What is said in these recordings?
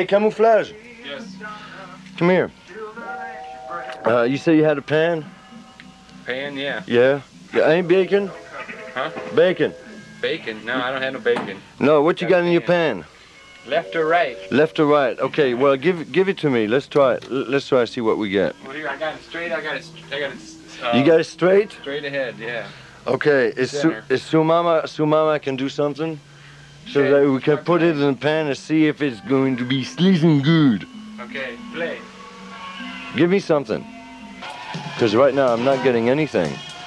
Hey, Camouflage. Yes. Come here. You say you had a pan? Pan, yeah. Yeah. Yeah. Any bacon? Huh? Bacon. Bacon? No, I don't have no bacon. No. What you got in your pan? Left or right? Left or right? Okay. Well, give it to me. Let's try it. Let's try to see what we get. Well, here I got it straight. I got it. You got it straight? Straight ahead, yeah. Okay. Is Sumama can do something? So Okay. that we can put it in the pan and see if it's going to be sleazy good. Okay, play. Give me something. Because right now I'm not getting anything.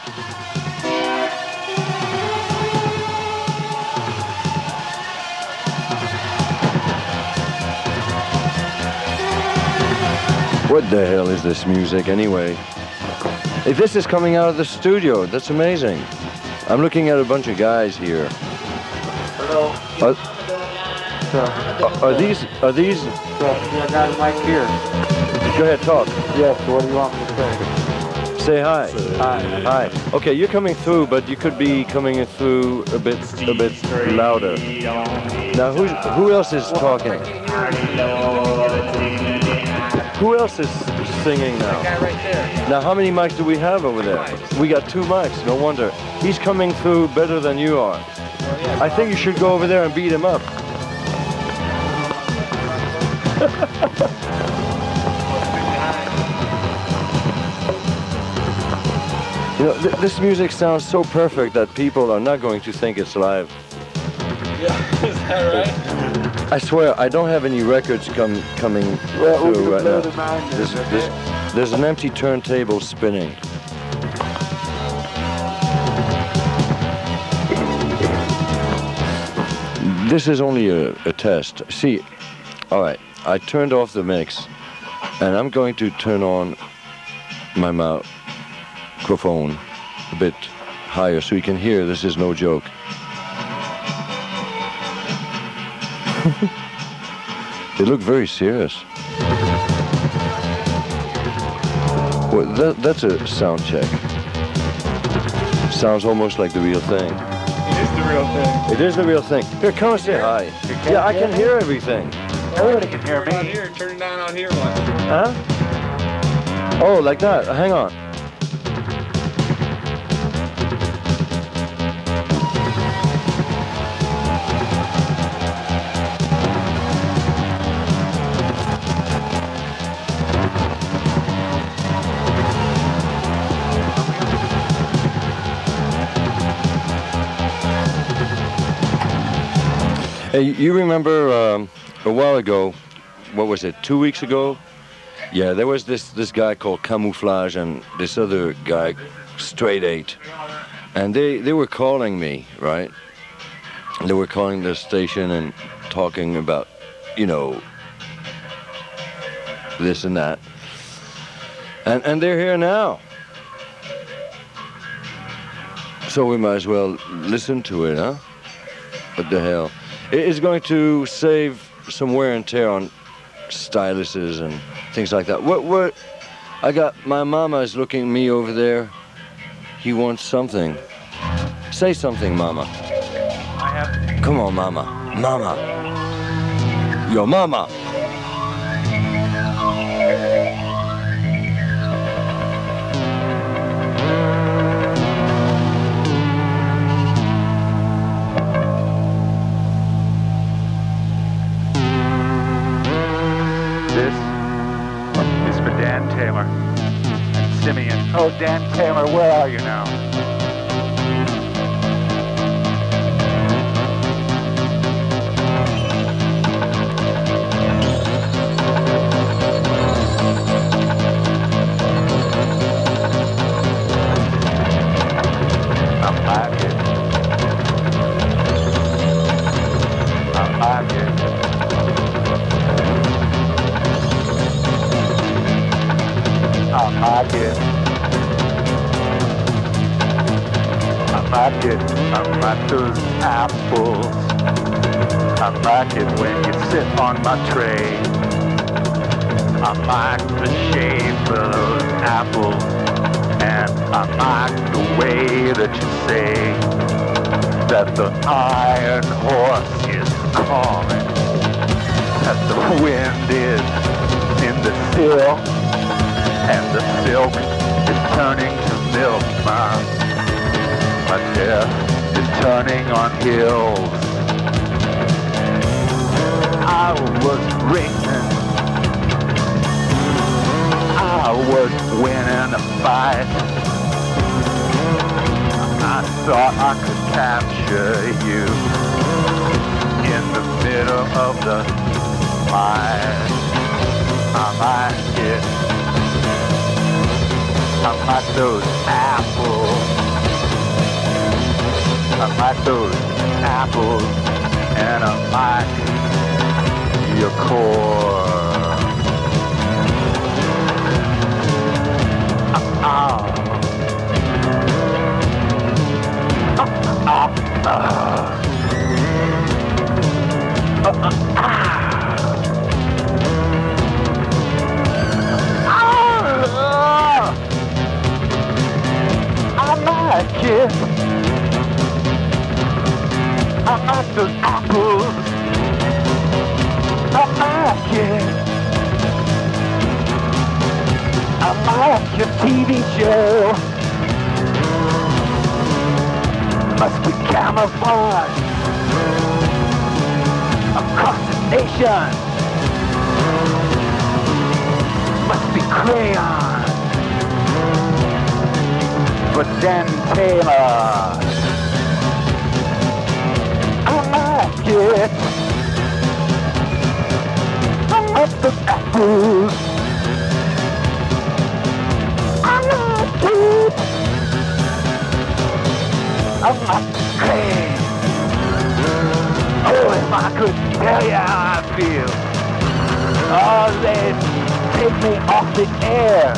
What the hell is this music anyway? Hey, this is coming out of the studio. That's amazing. I'm looking at a bunch of guys here. Hello. Are these? Yeah, I got a mic here. Go ahead, talk. Yes, what do you want me to say? Say hi. Hi. Hi. Okay, you're coming through, but you could be coming through a bit louder. Now, who else is talking? Who else is singing now? That guy right there. Now, how many mics do we have over there? We got 2 mics. No wonder. He's coming through better than you are. Well, yeah. I think you should go over there and beat him up. You know, this music sounds so perfect that people are not going to think it's live. Yeah, is that right? I swear, I don't have any records coming through right now. There's an empty turntable spinning. This is only a test. See, all right, I turned off the mix, and I'm going to turn on my microphone a bit higher so you can hear this is no joke. They look very serious. Well, that's a sound check. Sounds almost like the real thing. It is the real thing. It is the real thing. Here, come and say hi. Yeah, I can hear everything. Everybody can hear Turn it down me. here. Turn it down out here one. Huh? Oh, like that. Hang on. Hey, you remember a while ago, what was it, 2 weeks ago? Yeah, there was this guy called Camouflage and this other guy, Straight 8. And they were calling me, right? They were calling the station and talking about, you know, this and that. And they're here now. So we might as well listen to it, huh? What the hell? It's going to save some wear and tear on styluses and things like that. What? I got my mama is looking at me over there. He wants something. Say something, mama. I have. Come on, mama. Mama. Your mama. This is for Dan Taylor and Simeon. Oh, Dan Taylor, where are you now? I'm back here. I'm back here. I'm back here. I'm back here. I'm at those apples. I'm back here when you sit on my tray. I like the shape of those apples, and I like the way that you say that the iron horse is calling. as the wind is in the sill, and the silk is turning to milk. My death is turning on hills. I was racing, I was winning a fight. I thought I could capture you in the middle of the fight. I like it. I like those apples. I like those apples, and I like your core. I like it. I like those apples. I like it. I like your TV show. Must be camouflage across the nation. Must be crayon. But Dan Taylor, I like it. I like the apples. I like it. I like cream. Oh, if I could tell you how I feel. Oh, they'd take me off the air.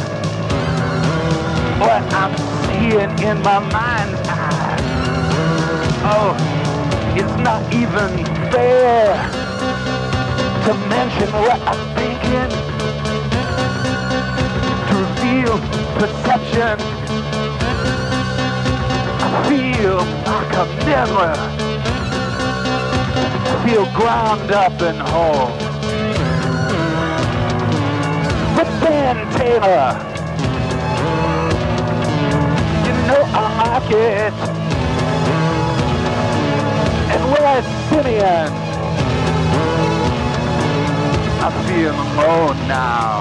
What I'm seeing in my mind's eye. Oh, it's not even fair to mention what I'm thinking. To reveal perception. I feel like a never. I feel ground up and whole. But then Taylor, I like it. And where's Simeon? I feel alone now.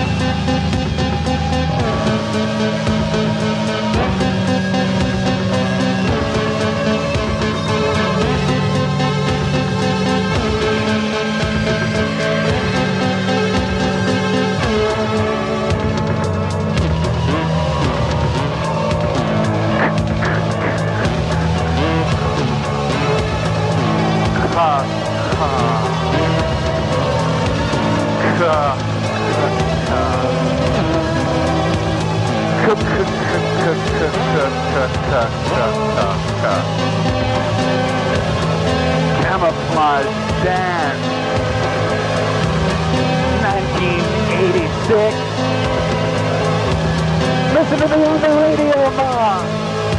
Camouflage dance, 1986. Listen to me on the radio, Mom.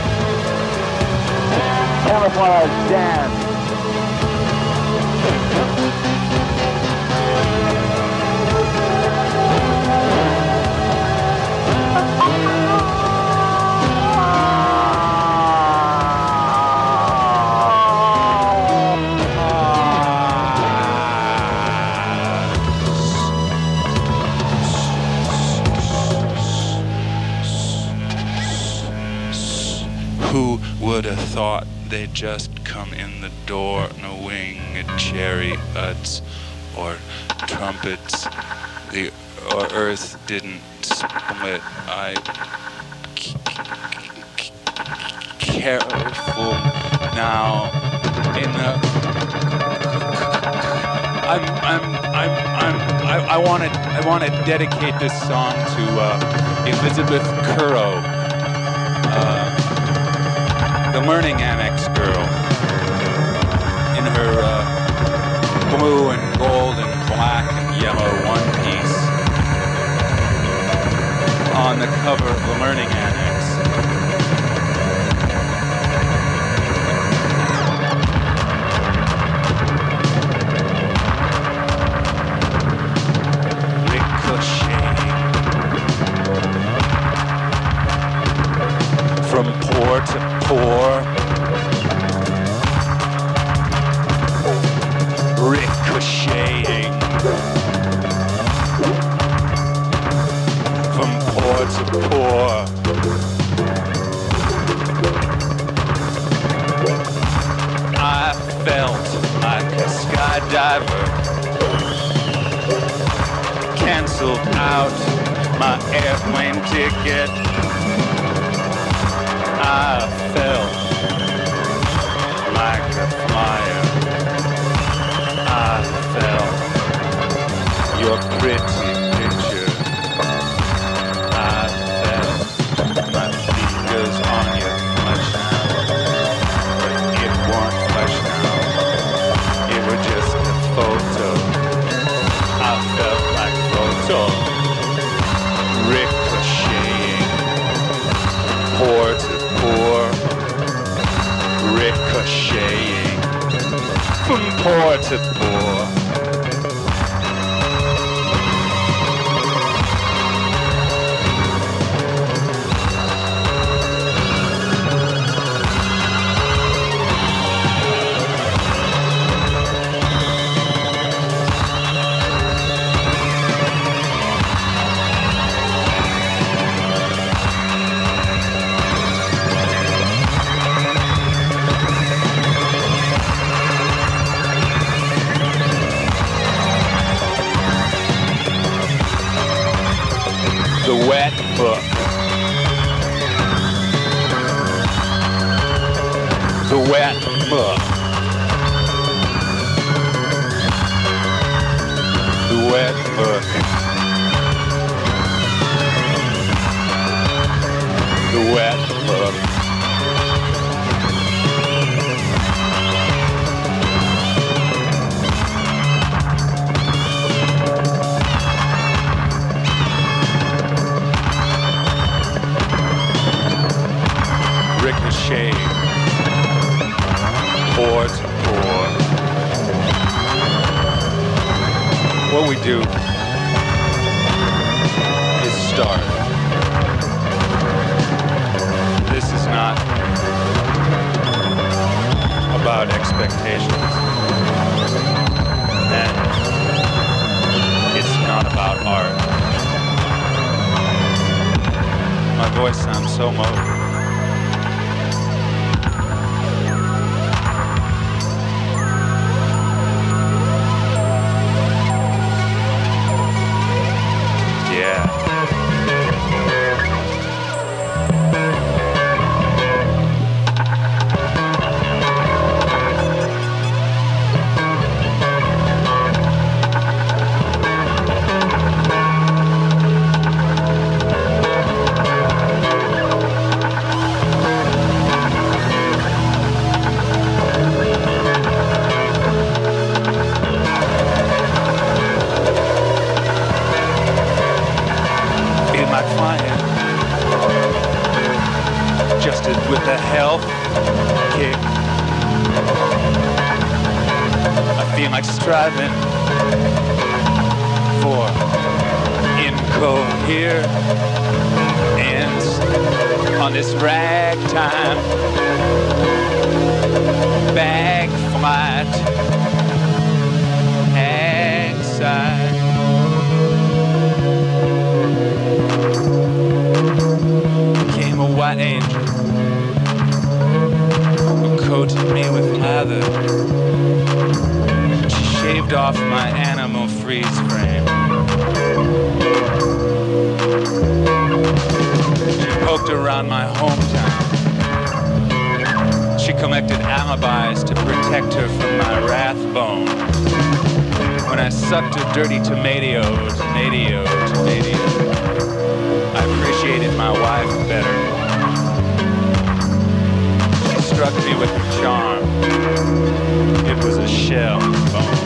Camouflage dance. Who would have thought they'd just come in the door knowing chariots or trumpets? The earth didn't split. Careful now. In the I want to dedicate this song to Elizabeth Currow. The Learning Annex girl, in her blue and gold and black and yellow one piece on the cover of the Learning Annex. pore to pore, ricocheting from pore to pore. I felt like a skydiver, canceled out my airplane ticket. I felt like a flyer. I felt your pretty picture. I felt my fingers on your flesh now, but it weren't flesh now. It was just a photo. I felt like photo ricocheting, pore to pore, ricocheting from pore to pore. The wet book. The wet book. The wet book. The wet book. Ricochet, pore to pore. What we do is start. This is not about expectations, and it's not about art. My voice sounds so mobile. With the health kick, I feel like striving for incoherence on this ragtime bag flight anxiety. Came a white angel, coated me with leather. She shaved off my animal freeze frame. She poked around my hometown. She collected alibis to protect her from my wrath bone. When I sucked her dirty tomato, I appreciated my wife better. Struck me with her charm. It was a shell bone.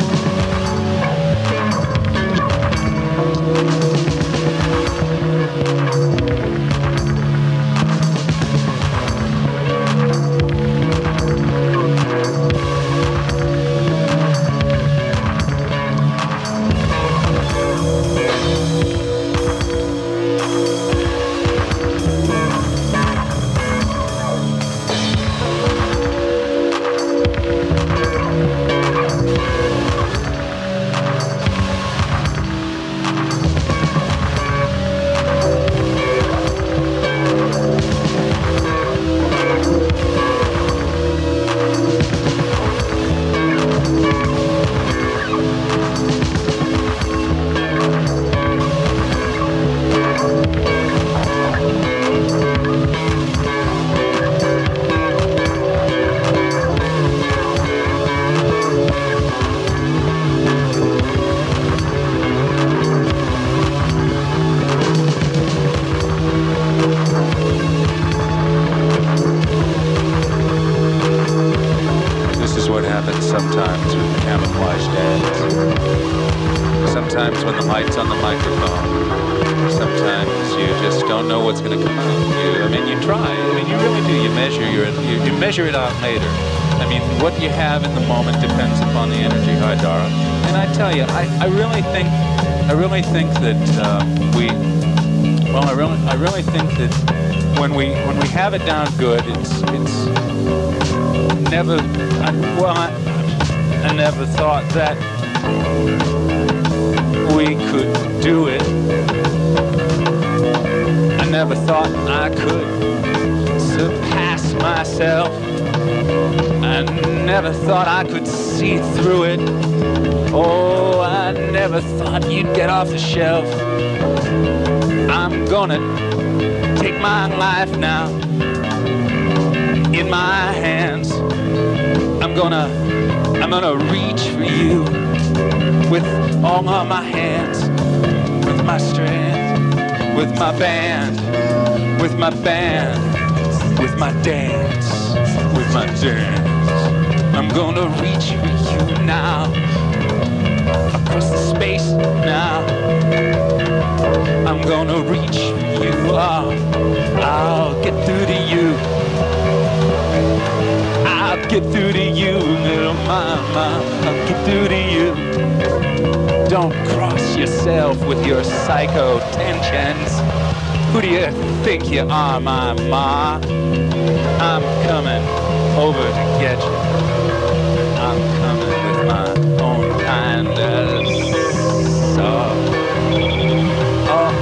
what's going to come out. I mean, you try. I mean, you really do. You measure it out later. I mean, what you have in the moment depends upon the energy, Haidara. And I tell you, I really think that I really think that when we have it down good, it's never. I never thought that we could do it. I never thought I could surpass myself. I never thought I could see through it. Oh, I never thought you'd get off the shelf. I'm gonna take my life now in my hands. I'm gonna reach for you with all of my hands, with my strength, with my band, with my band, with my dance, with my dance. I'm gonna reach for you now, across the space now. I'm gonna reach for you. I'll get through to you. I'll get through to you, little mama. I'll get through to you. Don't cross yourself with your psycho tensions. Who do you think you are, my ma? I'm coming over to get you. I'm coming with my own kind of saw. Oh,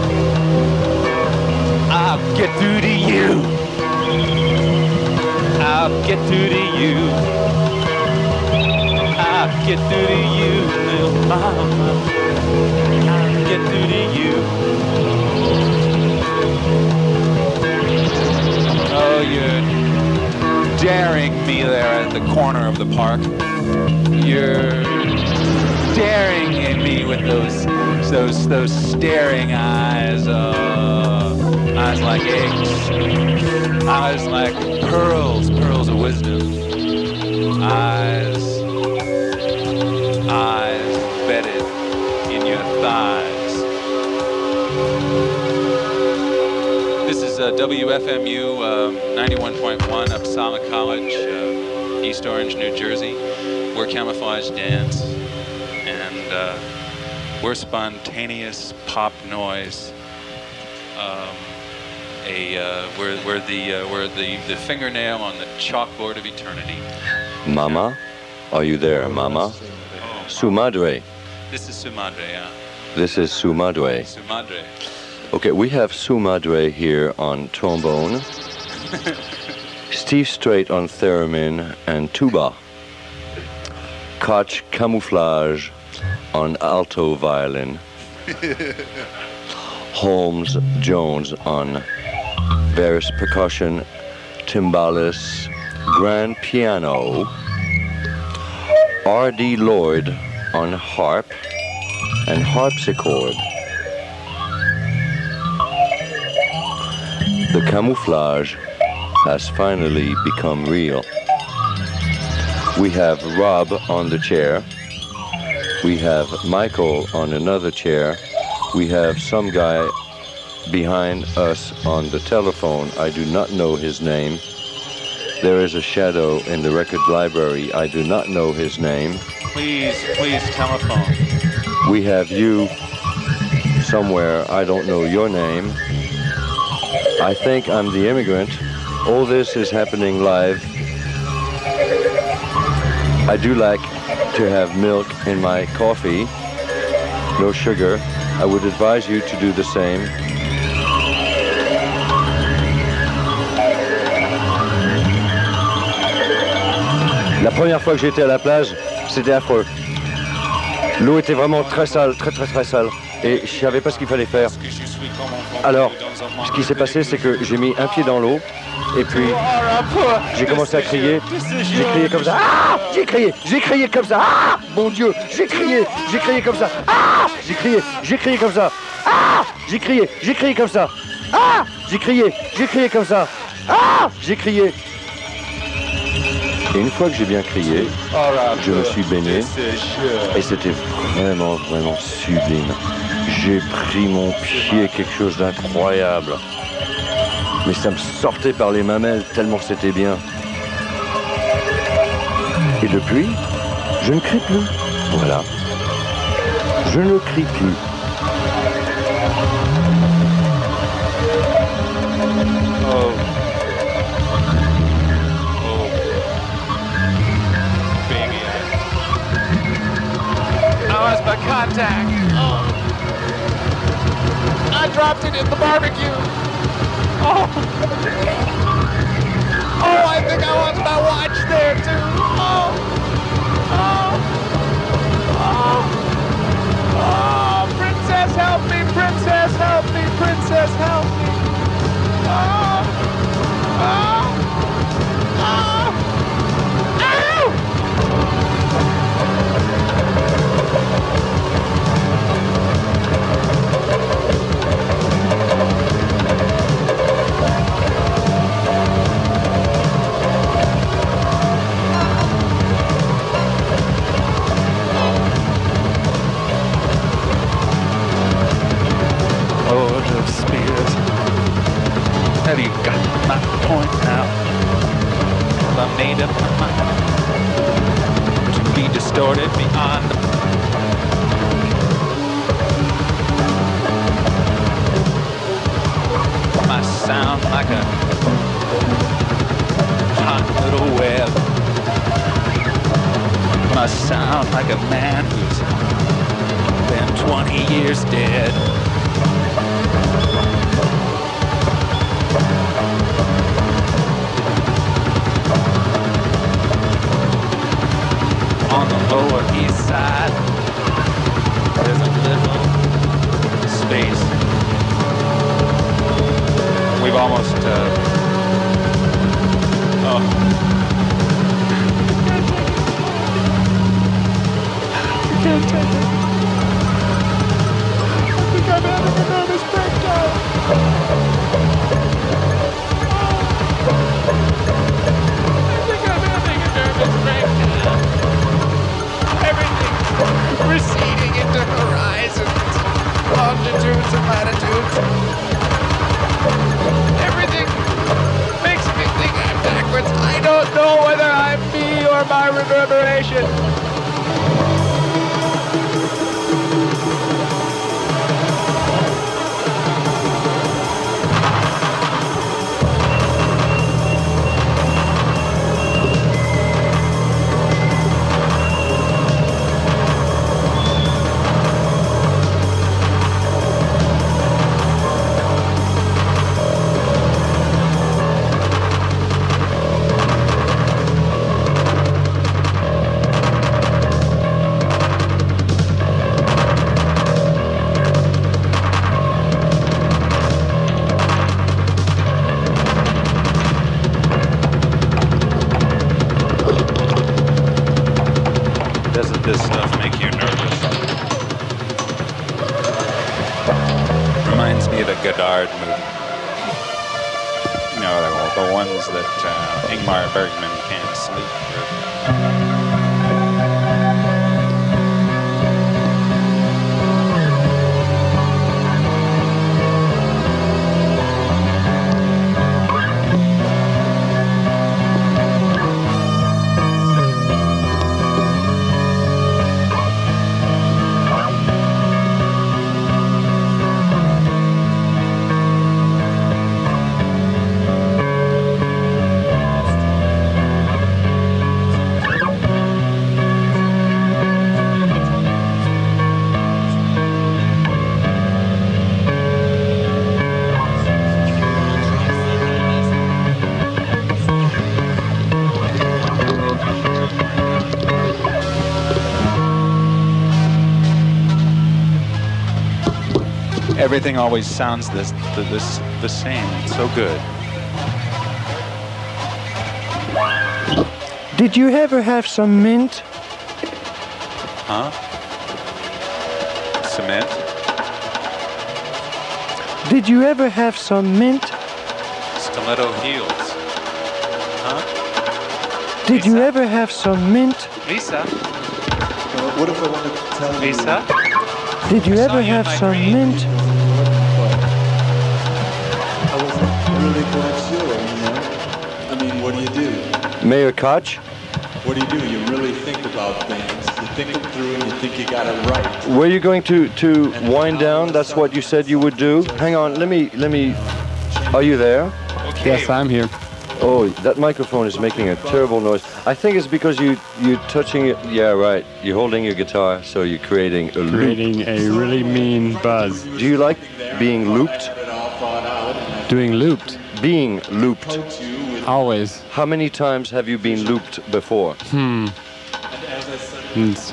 I'll get through to you. I'll get through to you. I'll get through to you, little mama. I'll get through to you. Oh, you're daring me there at the corner of the park. You're staring at me with those staring eyes. Eyes like eggs. Eyes like pearls of wisdom. Eyes bedded in your thighs. This is WFMU 91.1 Uppsala College, East Orange, New Jersey. We're Camouflage Dance, and we're spontaneous pop noise. We're the fingernail on the chalkboard of eternity. Mama, are you there, Mama? Oh, Su madre. This is Su Madre, yeah. This is Su madre. Su Madre. Okay, we have Su madre here on trombone, Steve Strait on theremin and tuba, Koch Camouflage on alto violin, Holmes Jones on bass percussion, timbales, grand piano, R.D. Lloyd on harp and harpsichord. The camouflage has finally become real. We have Rob on the chair. We have Michael on another chair. We have some guy behind us on the telephone. I do not know his name. There is a shadow in the record library. I do not know his name. Please, telephone. We have you somewhere. I don't know your name. I think I'm the immigrant. All this is happening live. I do like to have milk in my coffee. No sugar. I would advise you to do the same. La première fois que j'étais à la plage, c'était affreux. L'eau était vraiment très sale, très sale. Et je savais pas ce qu'il fallait faire. Alors, ce qui s'est passé, c'est que j'ai mis un pied dans l'eau, et puis j'ai commencé à crier. J'ai crié comme ça. Ah! J'ai crié comme ça. Ah! Mon Dieu, j'ai crié comme ça. Ah! J'ai crié comme ça. Ah! J'ai crié comme ça. Ah! J'ai crié comme ça. Ah! J'ai crié. Et une fois que j'ai bien crié, je me suis baigné et c'était vraiment sublime. J'ai pris mon pied, quelque chose d'incroyable. Mais ça me sortait par les mamelles tellement c'était bien. Et depuis, je ne crie plus. Voilà. Je ne crie plus. Oh. Oh. Baby. I lost my contact. Oh. I dropped it in the barbecue. Oh. Oh, I think I lost my watch there too. Oh. Oh. Oh. Oh, princess, help me, princess, help me, princess, help me. Oh. Oh. Oh. Ow! Lord of Spears, have you got my point now? Have I made up my mind to be distorted beyond my sound like a hot little web? My sound like a man who's been 20 years dead. On the Lower East Side, there's a little space. We've almost, oh. I can't take it. I think I'm having a nervous breakdown. Everything receding into horizons, longitudes and latitudes. Everything makes me think I'm backwards. I don't know whether I'm me or my reverberation. Doesn't this stuff make you nervous? Reminds me of the Godard movie. You know, the ones that Ingmar Bergman can't sleep through. Everything always sounds the same. It's so good. Did you ever have some mint? Huh? Cement? Did you ever have some mint? Stiletto heels. Huh? Did you ever have some mint? Lisa? What if I want to tell you? Lisa? Did you I saw ever you in have my some dream. mint? I wasn't really going Mayor Koch? What do? You really think about things. You think them through and you think you got it right. Were you going to wind down? That's what you said you would do? Hang on, let me, are you there? Yes, I'm here. Oh, that microphone is making a terrible noise. I think it's because you're touching it. Yeah, right. You're holding your guitar, so you're creating a loop. Creating a really mean buzz. Do you like being looped? Doing looped. Being looped. Always. How many times have you been looped before? It's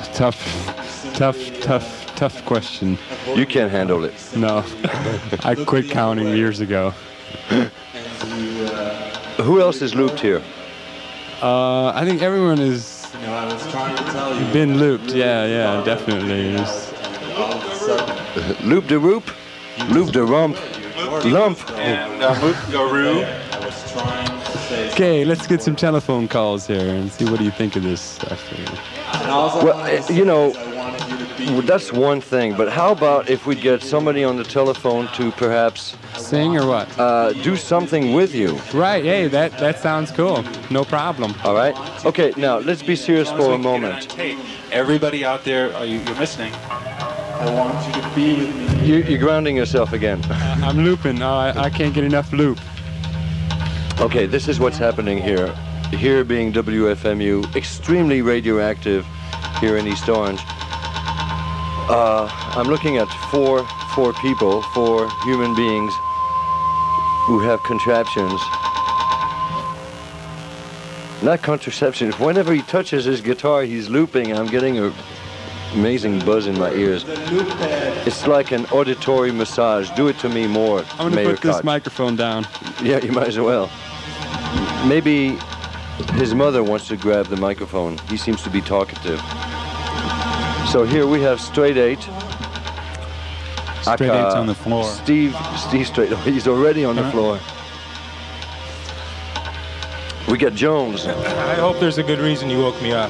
tough question. You can't handle it. No. I quit counting years ago. Who else is looped here? I think everyone has I was trying to tell you. been looped. Yeah, definitely. Loop de roop? Loop de rump? Lump? And Moop-Garoo. I was trying to say. Okay, let's get some telephone calls here and see what do you think of this stuff. Well, you know, that's one thing, but how about if we get somebody on the telephone to perhaps Sing or what? do something with you? Right, hey, that sounds cool. No problem. All right? Okay, now let's be serious for a moment. Everybody out there, you're listening. I want you to be with me. You're grounding yourself again. I'm looping. I can't get enough loop. Okay, this is what's happening here. Here being WFMU, extremely radioactive here in East Orange. I'm looking at four people, 4 human beings who have contraptions. Not contraceptions. Whenever he touches his guitar, he's looping. I'm getting an amazing buzz in my ears. It's like an auditory massage. Do it to me more, I'm going to Mayor put this Koch. microphone down. Yeah, you might as well. Maybe his mother wants to grab the microphone. He seems to be talkative. So here we have Straight 8. Straight Eight's on the floor. Steve Straight 8. He's already on the floor. We got Jones. I hope there's a good reason you woke me up.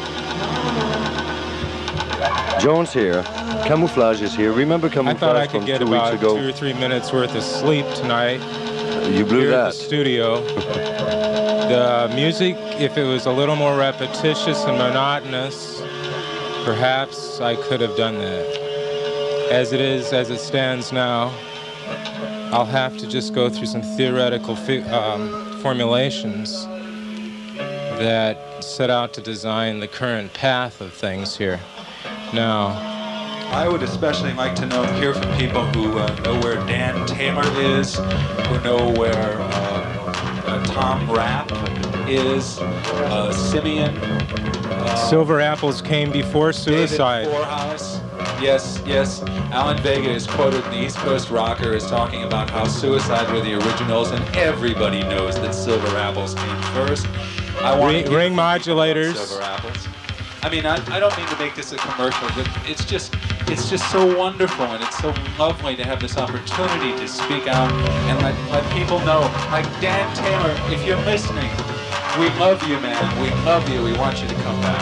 Jones here. Camouflage is here. Remember I Camouflage thought I from could get 2 weeks about ago? 2 or 3 minutes worth of sleep tonight You blew here at that. the studio. The music, if it was a little more repetitious and monotonous, perhaps I could have done that. As it is, as it stands now, I'll have to just go through some theoretical formulations that set out to design the current path of things here. Now, I would especially like to hear from people who know where Dan Taylor is, who know where Tom Rapp is, Simeon. Silver Apples came before suicide. David Forehouse. Yes. Alan Vega is quoted in the East Coast Rocker as talking about how Suicide were the originals, and everybody knows that Silver Apples came first. I want to hear Ring from modulators. Silver Apples. I mean, I don't mean to make this a commercial, but it's just so wonderful, and it's so lovely to have this opportunity to speak out and let people know. Like Dan Taylor, if you're listening, we love you, man. We love you. We want you to come back.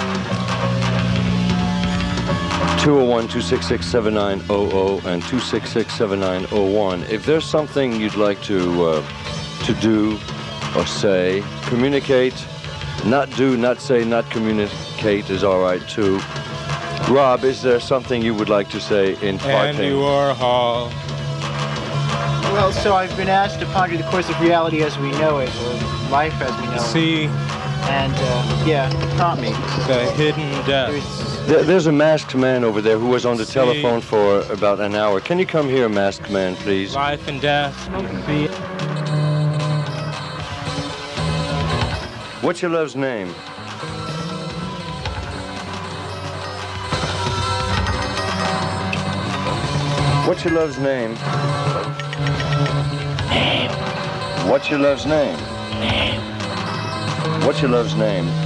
201-266-7900 and 266-7901. If there's something you'd like to do or say, communicate, not do, not say, not communicate is all right too. Rob, is there something you would like to say in parting? Andy Warhol. Well, so I've been asked to ponder the course of reality as we know it, or life as we know it. See And, prompt me. the hidden depths. There's a masked man over there who was on the telephone for about an hour. Can you come here, masked man, please? Life and death. What's your love's name? What's your love's name? Name. What's your love's name? Name. What's your love's name?